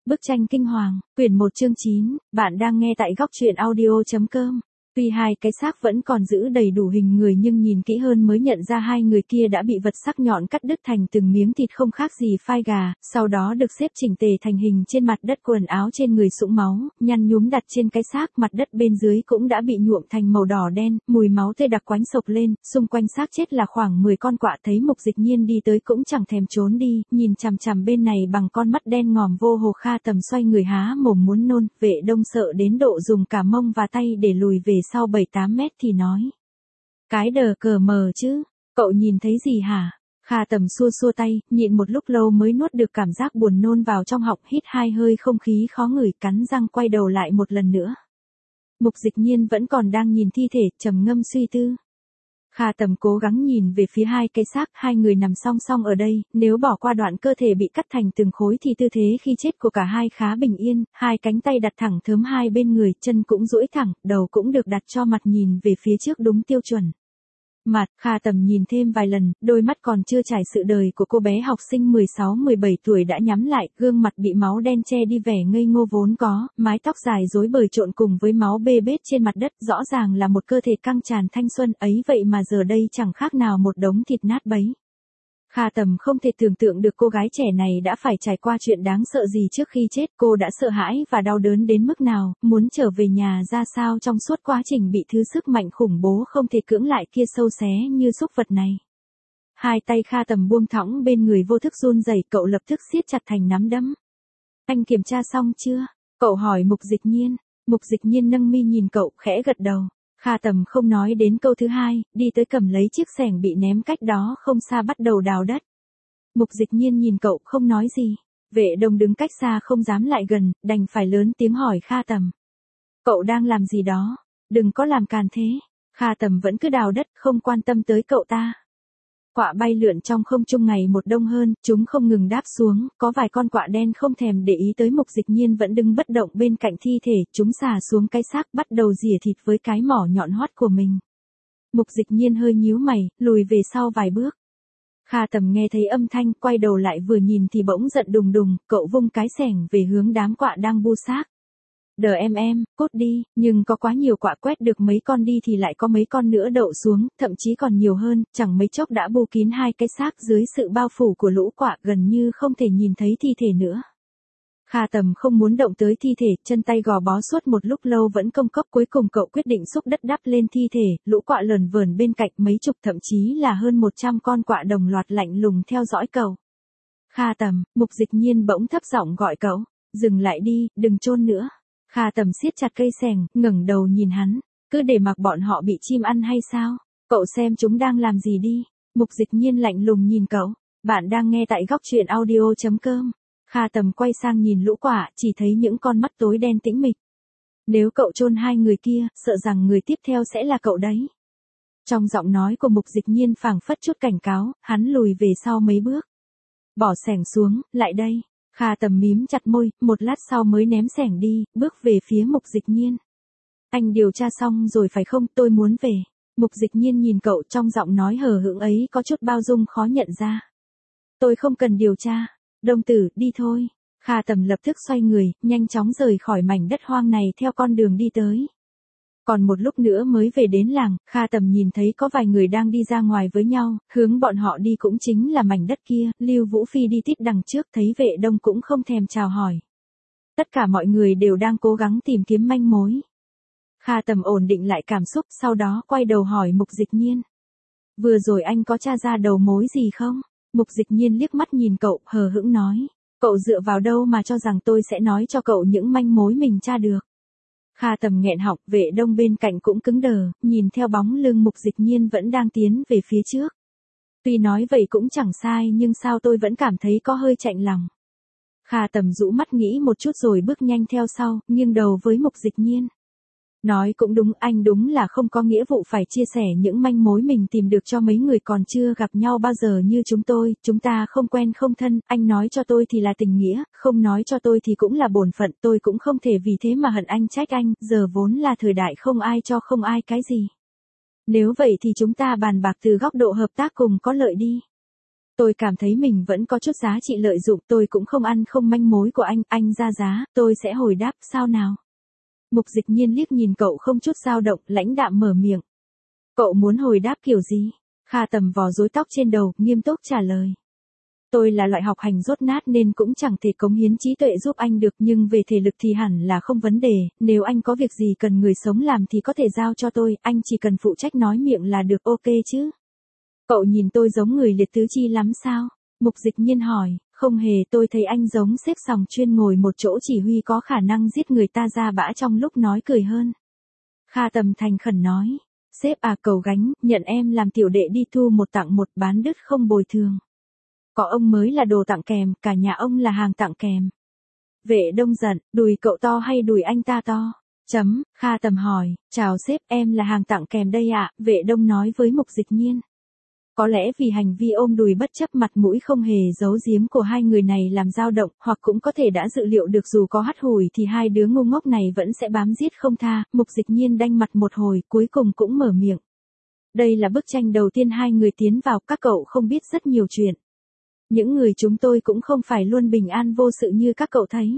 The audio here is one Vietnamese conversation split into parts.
Bức tranh kinh hoàng, quyển 1 chương 9, bạn đang nghe tại góc truyện audio.com. Tuy hai cái xác vẫn còn giữ đầy đủ hình người nhưng nhìn kỹ hơn mới nhận ra hai người kia đã bị vật sắc nhọn cắt đứt thành từng miếng thịt không khác gì phai gà, sau đó được xếp chỉnh tề thành hình trên mặt đất, quần áo trên người sũng máu, nhăn nhúm đặt trên cái xác, mặt đất bên dưới cũng đã bị nhuộm thành màu đỏ đen, mùi máu tươi đặc quánh sộc lên, xung quanh xác chết là khoảng 10 con quạ. Thấy Mục Dịch Nhiên đi tới cũng chẳng thèm trốn đi, nhìn chằm chằm bên này bằng con mắt đen ngòm vô hồ. Kha Tầm xoay người há mồm muốn nôn, Vệ Đông sợ đến độ dùng cả mông và tay để lùi về sau 7-8 mét thì nói. Cái đờ cờ mờ chứ, cậu nhìn thấy gì hả? Kha Tầm xua xua tay, nhịn một lúc lâu mới nuốt được cảm giác buồn nôn vào trong họng, hít hai hơi không khí khó ngửi, cắn răng quay đầu lại một lần nữa. Mục Dịch Nhiên vẫn còn đang nhìn thi thể, trầm ngâm suy tư. Kha Tầm cố gắng nhìn về phía hai cái xác, hai người nằm song song ở đây, nếu bỏ qua đoạn cơ thể bị cắt thành từng khối thì tư thế khi chết của cả hai khá bình yên, hai cánh tay đặt thẳng thớm hai bên người, chân cũng duỗi thẳng, đầu cũng được đặt cho mặt nhìn về phía trước đúng tiêu chuẩn. Mặt, Kha Tầm nhìn thêm vài lần, đôi mắt còn chưa trải sự đời của cô bé học sinh 16-17 tuổi đã nhắm lại, gương mặt bị máu đen che đi vẻ ngây ngô vốn có, mái tóc dài rối bời trộn cùng với máu bê bết trên mặt đất, rõ ràng là một cơ thể căng tràn thanh xuân ấy, vậy mà giờ đây chẳng khác nào một đống thịt nát bấy. Kha Tầm không thể tưởng tượng được cô gái trẻ này đã phải trải qua chuyện đáng sợ gì trước khi chết, cô đã sợ hãi và đau đớn đến mức nào, muốn trở về nhà ra sao trong suốt quá trình bị thứ sức mạnh khủng bố không thể cưỡng lại kia sâu xé như súc vật này. Hai tay Kha Tầm buông thõng bên người vô thức run rẩy, cậu lập tức siết chặt thành nắm đấm. Anh kiểm tra xong chưa? Cậu hỏi Mục Dịch Nhiên. Mục Dịch Nhiên nâng mi nhìn cậu, khẽ gật đầu. Kha Tầm không nói đến câu thứ hai, đi tới cầm lấy chiếc xẻng bị ném cách đó không xa bắt đầu đào đất. Mục Dịch Nhiên nhìn cậu không nói gì. Vệ Đông đứng cách xa không dám lại gần, đành phải lớn tiếng hỏi Kha Tầm. Cậu đang làm gì đó? Đừng có làm càn thế. Kha Tầm vẫn cứ đào đất, không quan tâm tới cậu ta. Quạ bay lượn trong không trung ngày một đông hơn, chúng không ngừng đáp xuống, có vài con quạ đen không thèm để ý tới Mục Dịch Nhiên vẫn đứng bất động bên cạnh thi thể, chúng xà xuống cái xác bắt đầu rỉa thịt với cái mỏ nhọn hoắt của mình. Mục Dịch Nhiên hơi nhíu mày, lùi về sau vài bước. Kha Tầm nghe thấy âm thanh, quay đầu lại vừa nhìn thì bỗng giận đùng đùng, cậu vung cái xẻng về hướng đám quạ đang bu xác. Đờ em, cút đi, nhưng có quá nhiều quạ, quét được mấy con đi thì lại có mấy con nữa đậu xuống, thậm chí còn nhiều hơn, chẳng mấy chốc đã bu kín hai cái xác dưới sự bao phủ của lũ quạ, gần như không thể nhìn thấy thi thể nữa. Kha Tầm không muốn động tới thi thể, chân tay gò bó suốt một lúc lâu vẫn công cốc, cuối cùng cậu quyết định xúc đất đắp lên thi thể, lũ quạ lởn vởn bên cạnh, mấy chục thậm chí là hơn 100 con quạ đồng loạt lạnh lùng theo dõi cậu. Kha Tầm, Mục Dịch Nhiên bỗng thấp giọng gọi cậu, dừng lại đi, đừng chôn nữa. Kha Tầm siết chặt cây xẻng, ngẩng đầu nhìn hắn, cứ để mặc bọn họ bị chim ăn hay sao? Cậu xem chúng đang làm gì đi? Mục Dịch Nhiên lạnh lùng nhìn cậu, bạn đang nghe tại góc truyện audio.com. Kha Tầm quay sang nhìn lũ quạ, chỉ thấy những con mắt tối đen tĩnh mịch. Nếu cậu chôn hai người kia, sợ rằng người tiếp theo sẽ là cậu đấy. Trong giọng nói của Mục Dịch Nhiên phảng phất chút cảnh cáo, hắn lùi về sau mấy bước. Bỏ xẻng xuống, lại đây. Kha Tầm mím chặt môi, một lát sau mới ném xẻng đi, bước về phía Mục Dịch Nhiên. Anh điều tra xong rồi phải không, tôi muốn về. Mục Dịch Nhiên nhìn cậu, trong giọng nói hờ hững ấy có chút bao dung khó nhận ra. Tôi không cần điều tra. Đông tử, đi thôi. Kha Tầm lập tức xoay người, nhanh chóng rời khỏi mảnh đất hoang này theo con đường đi tới. Còn một lúc nữa mới về đến làng, Kha Tầm nhìn thấy có vài người đang đi ra ngoài với nhau, hướng bọn họ đi cũng chính là mảnh đất kia, Lưu Vũ Phi đi tít đằng trước, thấy Vệ Đông cũng không thèm chào hỏi. Tất cả mọi người đều đang cố gắng tìm kiếm manh mối. Kha Tầm ổn định lại cảm xúc, sau đó quay đầu hỏi Mục Dịch Nhiên. Vừa rồi anh có tra ra đầu mối gì không? Mục Dịch Nhiên liếc mắt nhìn cậu, hờ hững nói. Cậu dựa vào đâu mà cho rằng tôi sẽ nói cho cậu những manh mối mình tra được? Kha Tầm nghẹn họng, Vệ Đông bên cạnh cũng cứng đờ, nhìn theo bóng lưng Mục Dịch Nhiên vẫn đang tiến về phía trước. Tuy nói vậy cũng chẳng sai nhưng sao tôi vẫn cảm thấy có hơi chạnh lòng. Kha Tầm rũ mắt nghĩ một chút rồi bước nhanh theo sau, nghiêng đầu với Mục Dịch Nhiên. Nói cũng đúng, anh đúng là không có nghĩa vụ phải chia sẻ những manh mối mình tìm được cho mấy người còn chưa gặp nhau bao giờ như chúng ta không quen không thân, anh nói cho tôi thì là tình nghĩa, không nói cho tôi thì cũng là bổn phận, tôi cũng không thể vì thế mà hận anh trách anh, giờ vốn là thời đại không ai cho không ai cái gì. Nếu vậy thì chúng ta bàn bạc từ góc độ hợp tác cùng có lợi đi. Tôi cảm thấy mình vẫn có chút giá trị lợi dụng, tôi cũng không ăn không manh mối của anh ra giá, tôi sẽ hồi đáp, sao nào? Mục Dịch Nhiên liếc nhìn cậu không chút dao động, lãnh đạm mở miệng. Cậu muốn hồi đáp kiểu gì? Kha Tầm vò rối tóc trên đầu, nghiêm túc trả lời. Tôi là loại học hành dốt nát nên cũng chẳng thể cống hiến trí tuệ giúp anh được, nhưng về thể lực thì hẳn là không vấn đề, nếu anh có việc gì cần người sống làm thì có thể giao cho tôi, anh chỉ cần phụ trách nói miệng là được, ok chứ? Cậu nhìn tôi giống người liệt tứ chi lắm sao? Mục Dịch Nhiên hỏi, không hề, tôi thấy anh giống xếp sòng chuyên ngồi một chỗ chỉ huy có khả năng giết người ta ra bã trong lúc nói cười hơn. Kha Tầm thành khẩn nói, sếp à, cầu gánh, nhận em làm tiểu đệ đi, thu một tặng một, bán đứt không bồi thường. Có ông mới là đồ tặng kèm, cả nhà ông là hàng tặng kèm. Vệ Đông giận, đùi cậu to hay đùi anh ta to? Kha Tầm hỏi, chào sếp, em là hàng tặng kèm đây ạ, Vệ Đông nói với Mục Dịch Nhiên. Có lẽ vì hành vi ôm đùi bất chấp mặt mũi không hề giấu giếm của hai người này làm dao động, hoặc cũng có thể đã dự liệu được dù có hắt hủi thì hai đứa ngu ngốc này vẫn sẽ bám giết không tha, Mục Dịch Nhiên đanh mặt một hồi, cuối cùng cũng mở miệng. Đây là bức tranh đầu tiên hai người tiến vào, các cậu không biết rất nhiều chuyện. Những người chúng tôi cũng không phải luôn bình an vô sự như các cậu thấy.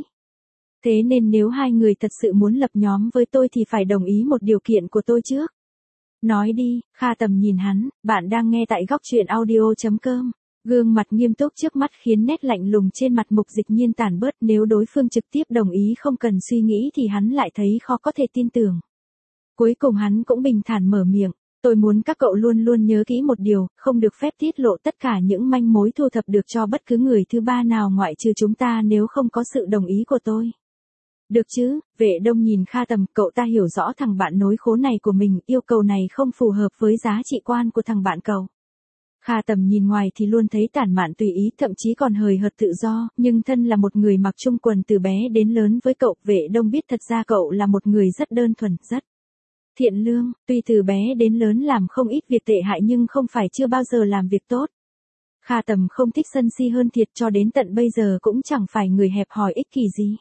Thế nên nếu hai người thật sự muốn lập nhóm với tôi thì phải đồng ý một điều kiện của tôi trước. Nói đi, Kha Tầm nhìn hắn, bạn đang nghe tại góc truyện audio.com. Gương mặt nghiêm túc trước mắt khiến nét lạnh lùng trên mặt Mục Dịch Nhiên tản bớt, nếu đối phương trực tiếp đồng ý không cần suy nghĩ thì hắn lại thấy khó có thể tin tưởng. Cuối cùng hắn cũng bình thản mở miệng, tôi muốn các cậu luôn luôn nhớ kỹ một điều, không được phép tiết lộ tất cả những manh mối thu thập được cho bất cứ người thứ ba nào ngoại trừ chúng ta nếu không có sự đồng ý của tôi. Được chứ? Vệ Đông nhìn Kha Tầm, cậu ta hiểu rõ thằng bạn nối khố này của mình, yêu cầu này không phù hợp với giá trị quan của thằng bạn cậu. Kha Tầm nhìn ngoài thì luôn thấy tản mạn tùy ý, thậm chí còn hời hợt tự do, nhưng thân là một người mặc chung quần từ bé đến lớn với cậu, Vệ Đông biết thật ra cậu là một người rất đơn thuần, rất thiện lương, tuy từ bé đến lớn làm không ít việc tệ hại nhưng không phải chưa bao giờ làm việc tốt. Kha Tầm không thích sân si hơn thiệt, cho đến tận bây giờ cũng chẳng phải người hẹp hòi ích kỷ gì.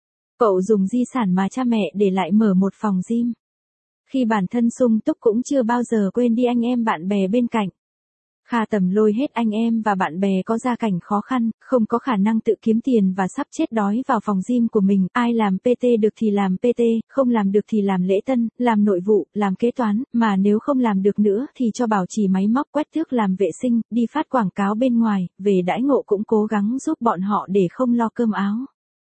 Cậu dùng di sản mà cha mẹ để lại mở một phòng gym. Khi bản thân sung túc cũng chưa bao giờ quên đi anh em bạn bè bên cạnh. Kha Tầm lôi hết anh em và bạn bè có gia cảnh khó khăn, không có khả năng tự kiếm tiền và sắp chết đói vào phòng gym của mình, ai làm PT được thì làm PT, không làm được thì làm lễ tân, làm nội vụ, làm kế toán, mà nếu không làm được nữa thì cho bảo trì máy móc, quét tước, làm vệ sinh, đi phát quảng cáo bên ngoài, về đãi ngộ cũng cố gắng giúp bọn họ để không lo cơm áo.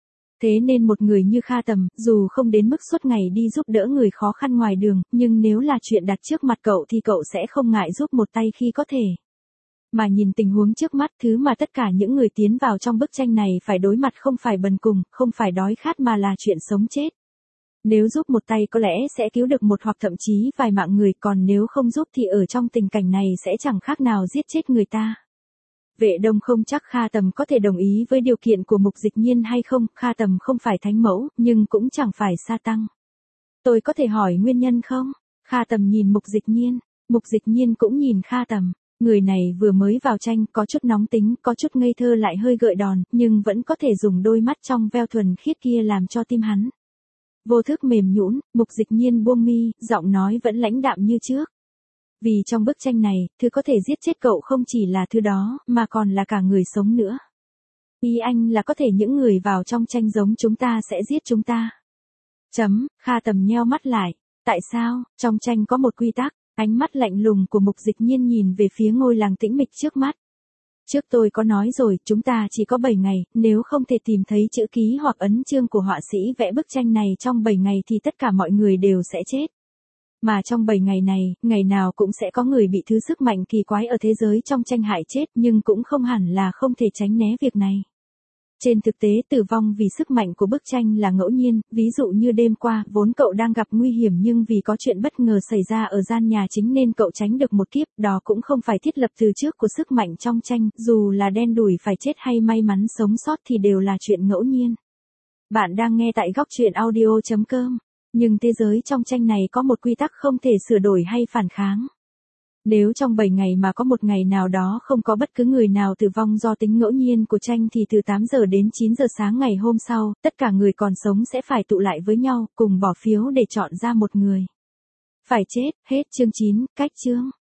Thế nên một người như Kha Tầm, dù không đến mức suốt ngày đi giúp đỡ người khó khăn ngoài đường, nhưng nếu là chuyện đặt trước mặt cậu thì cậu sẽ không ngại giúp một tay khi có thể. Mà nhìn tình huống trước mắt, thứ mà tất cả những người tiến vào trong bức tranh này phải đối mặt không phải bần cùng, không phải đói khát mà là chuyện sống chết. Nếu giúp một tay có lẽ sẽ cứu được một hoặc thậm chí vài mạng người, còn nếu không giúp thì ở trong tình cảnh này sẽ chẳng khác nào giết chết người ta. Vệ Đông không chắc Kha Tầm có thể đồng ý với điều kiện của Mục Dịch Nhiên hay không, Kha Tầm không phải thánh mẫu, nhưng cũng chẳng phải sa tăng. Tôi có thể hỏi nguyên nhân không? Kha Tầm nhìn Mục Dịch Nhiên, Mục Dịch Nhiên cũng nhìn Kha Tầm. Người này vừa mới vào tranh, có chút nóng tính, có chút ngây thơ lại hơi gợi đòn, nhưng vẫn có thể dùng đôi mắt trong veo thuần khiết kia làm cho tim hắn vô thức mềm nhũn. Mục Dịch Nhiên buông mi, giọng nói vẫn lãnh đạm như trước. Vì trong bức tranh này, thứ có thể giết chết cậu không chỉ là thứ đó, mà còn là cả người sống nữa. Ý anh là có thể những người vào trong tranh giống chúng ta sẽ giết chúng ta. Kha Tầm nheo mắt lại. Tại sao? Trong tranh có một quy tắc. Ánh mắt lạnh lùng của Mục Dịch Nhiên nhìn về phía ngôi làng tĩnh mịch trước mắt. Trước tôi có nói rồi, chúng ta chỉ có 7 ngày, nếu không thể tìm thấy chữ ký hoặc ấn chương của họa sĩ vẽ bức tranh này trong 7 ngày thì tất cả mọi người đều sẽ chết. Mà trong 7 ngày này, ngày nào cũng sẽ có người bị thứ sức mạnh kỳ quái ở thế giới trong tranh hại chết, nhưng cũng không hẳn là không thể tránh né việc này. Trên thực tế tử vong vì sức mạnh của bức tranh là ngẫu nhiên, ví dụ như đêm qua, vốn cậu đang gặp nguy hiểm nhưng vì có chuyện bất ngờ xảy ra ở gian nhà chính nên cậu tránh được một kiếp, đó cũng không phải thiết lập từ trước của sức mạnh trong tranh, dù là đen đủi phải chết hay may mắn sống sót thì đều là chuyện ngẫu nhiên. Bạn đang nghe tại góc truyện audio.com, nhưng thế giới trong tranh này có một quy tắc không thể sửa đổi hay phản kháng. Nếu trong 7 ngày mà có một ngày nào đó không có bất cứ người nào tử vong do tính ngẫu nhiên của tranh thì từ 8 giờ đến 9 giờ sáng ngày hôm sau, tất cả người còn sống sẽ phải tụ lại với nhau, cùng bỏ phiếu để chọn ra một người phải chết. Hết chương 9, cách chương.